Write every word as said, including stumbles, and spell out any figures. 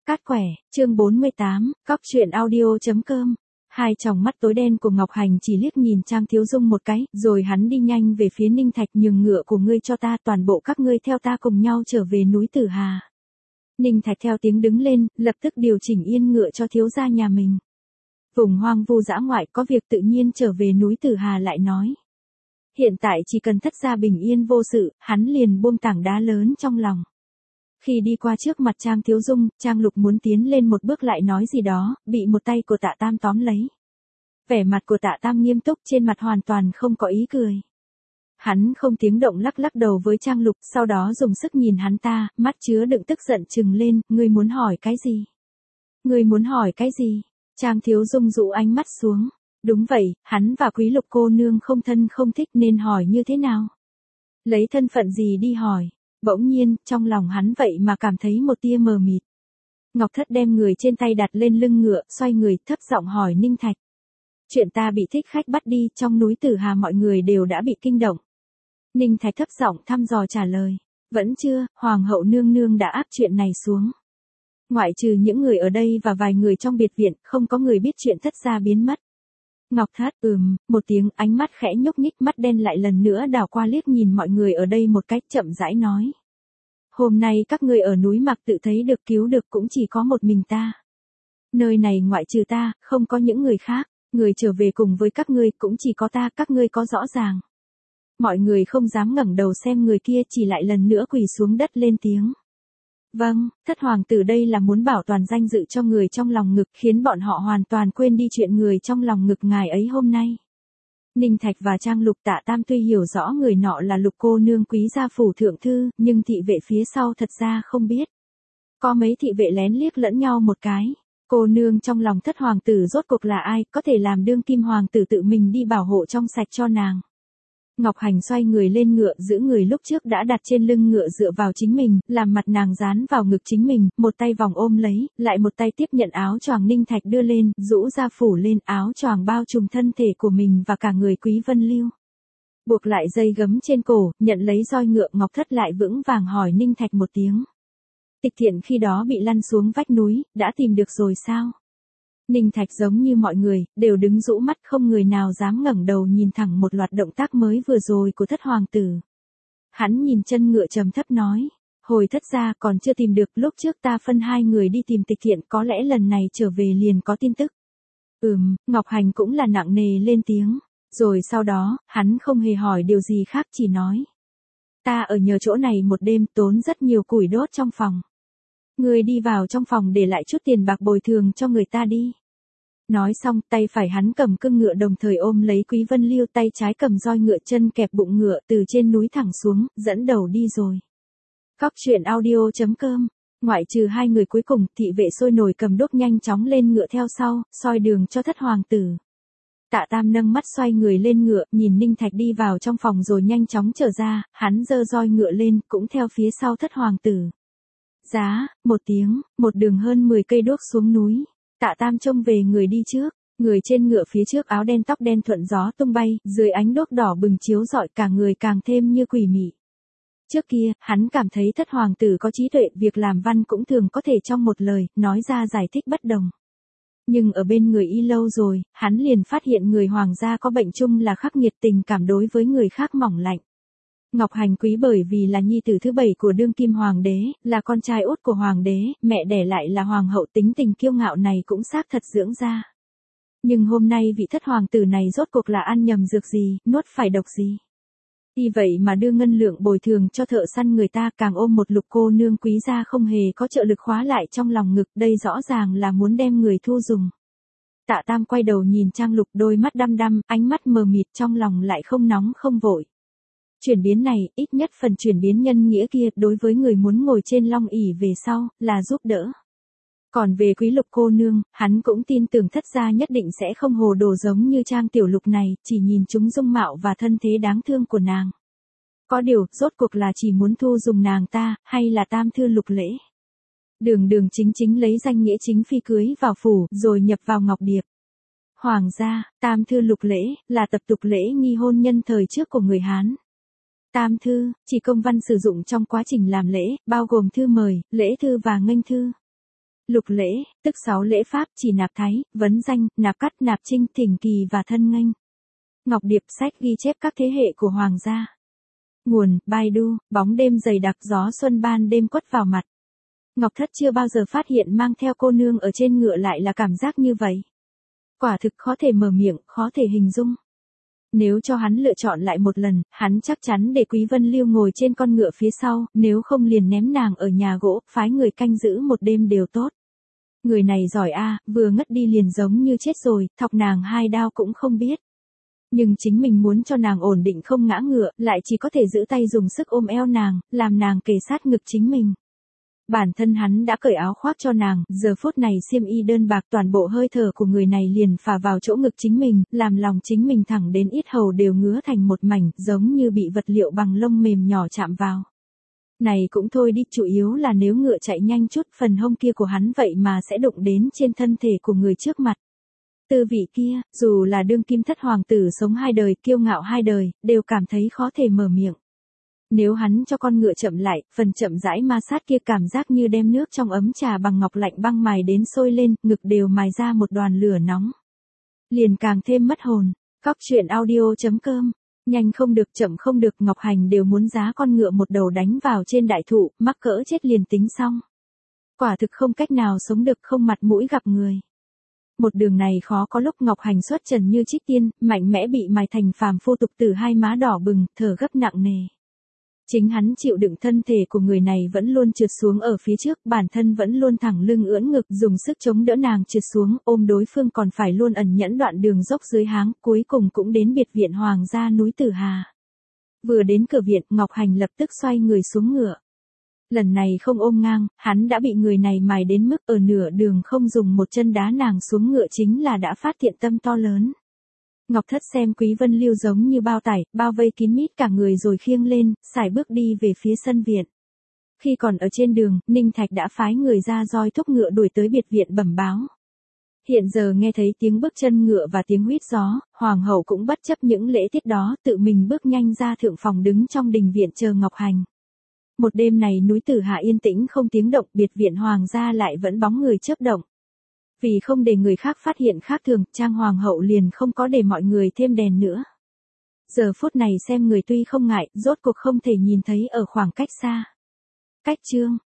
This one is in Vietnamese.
Cát quẻ, chương bốn mươi tám, cóc truyện audio.com. Hai tròng mắt tối đen của Ngọc Hành chỉ liếc nhìn Trang Thiếu Dung một cái, rồi hắn đi nhanh về phía Ninh Thạch. Nhường ngựa của ngươi cho ta, toàn bộ các ngươi theo ta cùng nhau trở về núi Tử Hà. Ninh Thạch theo tiếng đứng lên, lập tức điều chỉnh yên ngựa cho thiếu gia nhà mình. Vùng hoang vu dã ngoại có việc tự nhiên trở về núi Tử Hà lại nói. Hiện tại chỉ cần thất gia bình yên vô sự, hắn liền buông tảng đá lớn trong lòng. Khi đi qua trước mặt Trang Thiếu Dung, Trang Lục muốn tiến lên một bước lại nói gì đó, bị một tay của Tạ Tam tóm lấy. Vẻ mặt của Tạ Tam nghiêm túc, trên mặt hoàn toàn không có ý cười. Hắn không tiếng động lắc lắc đầu với Trang Lục, sau đó dùng sức nhìn hắn ta, mắt chứa đựng tức giận trừng lên, ngươi muốn hỏi cái gì? Ngươi muốn hỏi cái gì? Trang Thiếu Dung dụ ánh mắt xuống. Đúng vậy, hắn và Quý Lục cô nương không thân không thích nên hỏi như thế nào? Lấy thân phận gì đi hỏi? Bỗng nhiên, trong lòng hắn vậy mà cảm thấy một tia mờ mịt. Ngọc Thất đem người trên tay đặt lên lưng ngựa, xoay người, thấp giọng hỏi Ninh Thạch. Chuyện ta bị thích khách bắt đi, trong núi Tử Hà mọi người đều đã bị kinh động. Ninh Thạch thấp giọng thăm dò trả lời. Vẫn chưa, Hoàng hậu nương nương đã áp chuyện này xuống. Ngoại trừ những người ở đây và vài người trong biệt viện, không có người biết chuyện thất gia biến mất. Ngọc Thất ừm, một tiếng, ánh mắt khẽ nhúc nhích, mắt đen lại lần nữa đảo qua liếc nhìn mọi người ở đây một cách chậm rãi nói. Hôm nay các ngươi ở núi Mạc tự thấy được cứu được cũng chỉ có một mình ta. Nơi này ngoại trừ ta, không có những người khác, người trở về cùng với các ngươi cũng chỉ có ta, các ngươi có rõ ràng. Mọi người không dám ngẩng đầu xem người kia, chỉ lại lần nữa quỳ xuống đất lên tiếng. Vâng, thất hoàng tử đây là muốn bảo toàn danh dự cho người trong lòng ngực, khiến bọn họ hoàn toàn quên đi chuyện người trong lòng ngực ngài ấy hôm nay. Ninh Thạch và Trang Lục Tạ Tam tuy hiểu rõ người nọ là Lục cô nương quý gia phủ thượng thư, nhưng thị vệ phía sau thật ra không biết. Có mấy thị vệ lén liếc lẫn nhau một cái. Cô nương trong lòng thất hoàng tử rốt cuộc là ai, có thể làm đương kim hoàng tử tự mình đi bảo hộ trong sạch cho nàng. Ngọc Hành xoay người lên ngựa, giữ người lúc trước đã đặt trên lưng ngựa dựa vào chính mình, làm mặt nàng dán vào ngực chính mình, một tay vòng ôm lấy, lại một tay tiếp nhận áo choàng Ninh Thạch đưa lên, rũ ra phủ lên, áo choàng bao trùm thân thể của mình và cả người Quý Vân Lưu. Buộc lại dây gấm trên cổ, nhận lấy roi ngựa, Ngọc Thất lại vững vàng hỏi Ninh Thạch một tiếng. Tịch Thiện khi đó bị lăn xuống vách núi, đã tìm được rồi sao? Ninh Thạch giống như mọi người, đều đứng rũ mắt, không người nào dám ngẩng đầu nhìn thẳng một loạt động tác mới vừa rồi của thất hoàng tử. Hắn nhìn chân ngựa trầm thấp nói, hồi thất gia còn chưa tìm được, lúc trước ta phân hai người đi tìm Tịch Thiện, có lẽ lần này trở về liền có tin tức. Ừm, Ngọc Hành cũng là nặng nề lên tiếng, rồi sau đó, hắn không hề hỏi điều gì khác, chỉ nói. Ta ở nhờ chỗ này một đêm, tốn rất nhiều củi đốt trong phòng. Người đi vào trong phòng để lại chút tiền bạc bồi thường cho người ta đi. Nói xong, tay phải hắn cầm cương ngựa đồng thời ôm lấy Quý Vân Lưu, tay trái cầm roi ngựa, chân kẹp bụng ngựa, từ trên núi thẳng xuống, dẫn đầu đi rồi. Cóc truyện audio.com. Ngoại trừ hai người cuối cùng, thị vệ sôi nổi cầm đuốc nhanh chóng lên ngựa theo sau, soi đường cho thất hoàng tử. Tạ Tam nâng mắt xoay người lên ngựa, nhìn Ninh Thạch đi vào trong phòng rồi nhanh chóng trở ra, hắn giơ roi ngựa lên, cũng theo phía sau thất hoàng tử. Giá, một tiếng, một đường hơn mười cây đuốc xuống núi. Tạ Tam trông về người đi trước, người trên ngựa phía trước áo đen tóc đen thuận gió tung bay, dưới ánh đuốc đỏ bừng chiếu rọi, cả người càng thêm như quỷ mị. Trước kia, hắn cảm thấy thất hoàng tử có trí tuệ, việc làm văn cũng thường có thể trong một lời, nói ra giải thích bất đồng. Nhưng ở bên người y lâu rồi, hắn liền phát hiện người hoàng gia có bệnh chung là khắc nghiệt, tình cảm đối với người khác mỏng lạnh. Ngọc Hành quý bởi vì là nhi tử thứ bảy của đương kim hoàng đế, là con trai út của hoàng đế, mẹ đẻ lại là hoàng hậu, tính tình kiêu ngạo này cũng xác thật dưỡng ra. Nhưng hôm nay vị thất hoàng tử này rốt cuộc là ăn nhầm dược gì, nuốt phải độc gì. Vì vậy mà đưa ngân lượng bồi thường cho thợ săn người ta, càng ôm một Lục cô nương quý gia không hề có trợ lực khóa lại trong lòng ngực, đây rõ ràng là muốn đem người thu dùng. Tạ Tam quay đầu nhìn Trang Lục, đôi mắt đăm đăm, ánh mắt mờ mịt, trong lòng lại không nóng không vội. Chuyển biến này, ít nhất phần chuyển biến nhân nghĩa kia, đối với người muốn ngồi trên long ỷ về sau, là giúp đỡ. Còn về Quý Lục cô nương, hắn cũng tin tưởng thất gia nhất định sẽ không hồ đồ giống như Trang Tiểu Lục này, chỉ nhìn chúng dung mạo và thân thế đáng thương của nàng. Có điều, rốt cuộc là chỉ muốn thu dùng nàng ta, hay là tam thư Lục lễ. Đường đường chính chính lấy danh nghĩa chính phi cưới vào phủ, rồi nhập vào ngọc điệp. Hoàng gia, tam thư Lục lễ, là tập tục lễ nghi hôn nhân thời trước của người Hán. Tam thư, chỉ công văn sử dụng trong quá trình làm lễ, bao gồm thư mời, lễ thư và nghênh thư. Lục lễ, tức sáu lễ pháp chỉ nạp thái, vấn danh, nạp cắt, nạp trinh, thỉnh kỳ và thân nghênh. Ngọc Điệp sách ghi chép các thế hệ của hoàng gia. Nguồn, Baidu, bóng đêm dày đặc gió xuân ban đêm quất vào mặt. Ngọc Thất chưa bao giờ phát hiện mang theo cô nương ở trên ngựa lại là cảm giác như vậy. Quả thực khó thể mở miệng, khó thể hình dung. Nếu cho hắn lựa chọn lại một lần, hắn chắc chắn để Quý Vân Lưu ngồi trên con ngựa phía sau, nếu không liền ném nàng ở nhà gỗ, phái người canh giữ một đêm đều tốt. Người này giỏi a, vừa ngất đi liền giống như chết rồi, thọc nàng hai đao cũng không biết. Nhưng chính mình muốn cho nàng ổn định không ngã ngựa, lại chỉ có thể giữ tay dùng sức ôm eo nàng, làm nàng kề sát ngực chính mình. Bản thân hắn đã cởi áo khoác cho nàng, giờ phút này xiêm y đơn bạc toàn bộ hơi thở của người này liền phả vào chỗ ngực chính mình, làm lòng chính mình thẳng đến yết hầu đều ngứa thành một mảnh, giống như bị vật liệu bằng lông mềm nhỏ chạm vào. Này cũng thôi đi, chủ yếu là nếu ngựa chạy nhanh chút, phần hông kia của hắn vậy mà sẽ đụng đến trên thân thể của người trước mặt. Tư vị kia, dù là đương kim thất hoàng tử sống hai đời, kiêu ngạo hai đời, đều cảm thấy khó thể mở miệng. Nếu hắn cho con ngựa chậm lại, phần chậm rãi ma sát kia cảm giác như đem nước trong ấm trà bằng ngọc lạnh băng mài đến sôi lên, ngực đều mài ra một đoàn lửa nóng. Liền càng thêm mất hồn. Cóc truyện audio chấm com. Nhanh không được, chậm không được, Ngọc Hành đều muốn giá con ngựa một đầu đánh vào trên đại thụ, mắc cỡ chết liền tính xong. Quả thực không cách nào sống được, không mặt mũi gặp người. Một đường này khó có lúc Ngọc Hành xuất trần như trích tiên, mạnh mẽ bị mài thành phàm phu tục tử, hai má đỏ bừng, thở gấp nặng nề. Chính hắn chịu đựng thân thể của người này vẫn luôn trượt xuống ở phía trước, bản thân vẫn luôn thẳng lưng ưỡn ngực, dùng sức chống đỡ nàng trượt xuống, ôm đối phương còn phải luôn ẩn nhẫn đoạn đường dốc dưới háng, cuối cùng cũng đến biệt viện hoàng gia núi Tử Hà. Vừa đến cửa viện, Ngọc Hành lập tức xoay người xuống ngựa. Lần này không ôm ngang, hắn đã bị người này mài đến mức ở nửa đường không dùng một chân đá nàng xuống ngựa chính là đã phát thiện tâm to lớn. Ngọc Thất xem Quý Vân Lưu giống như bao tải, bao vây kín mít cả người rồi khiêng lên, sải bước đi về phía sân viện. Khi còn ở trên đường, Ninh Thạch đã phái người ra roi thúc ngựa đuổi tới biệt viện bẩm báo. Hiện giờ nghe thấy tiếng bước chân ngựa và tiếng huýt gió, hoàng hậu cũng bất chấp những lễ tiết đó, tự mình bước nhanh ra thượng phòng đứng trong đình viện chờ Ngọc Hành. Một đêm này núi Tử Hà yên tĩnh không tiếng động, biệt viện hoàng gia lại vẫn bóng người chớp động. Vì không để người khác phát hiện khác thường, Trang hoàng hậu liền không có để mọi người thêm đèn nữa. Giờ phút này xem người tuy không ngại, rốt cuộc không thể nhìn thấy ở khoảng cách xa. Cách chương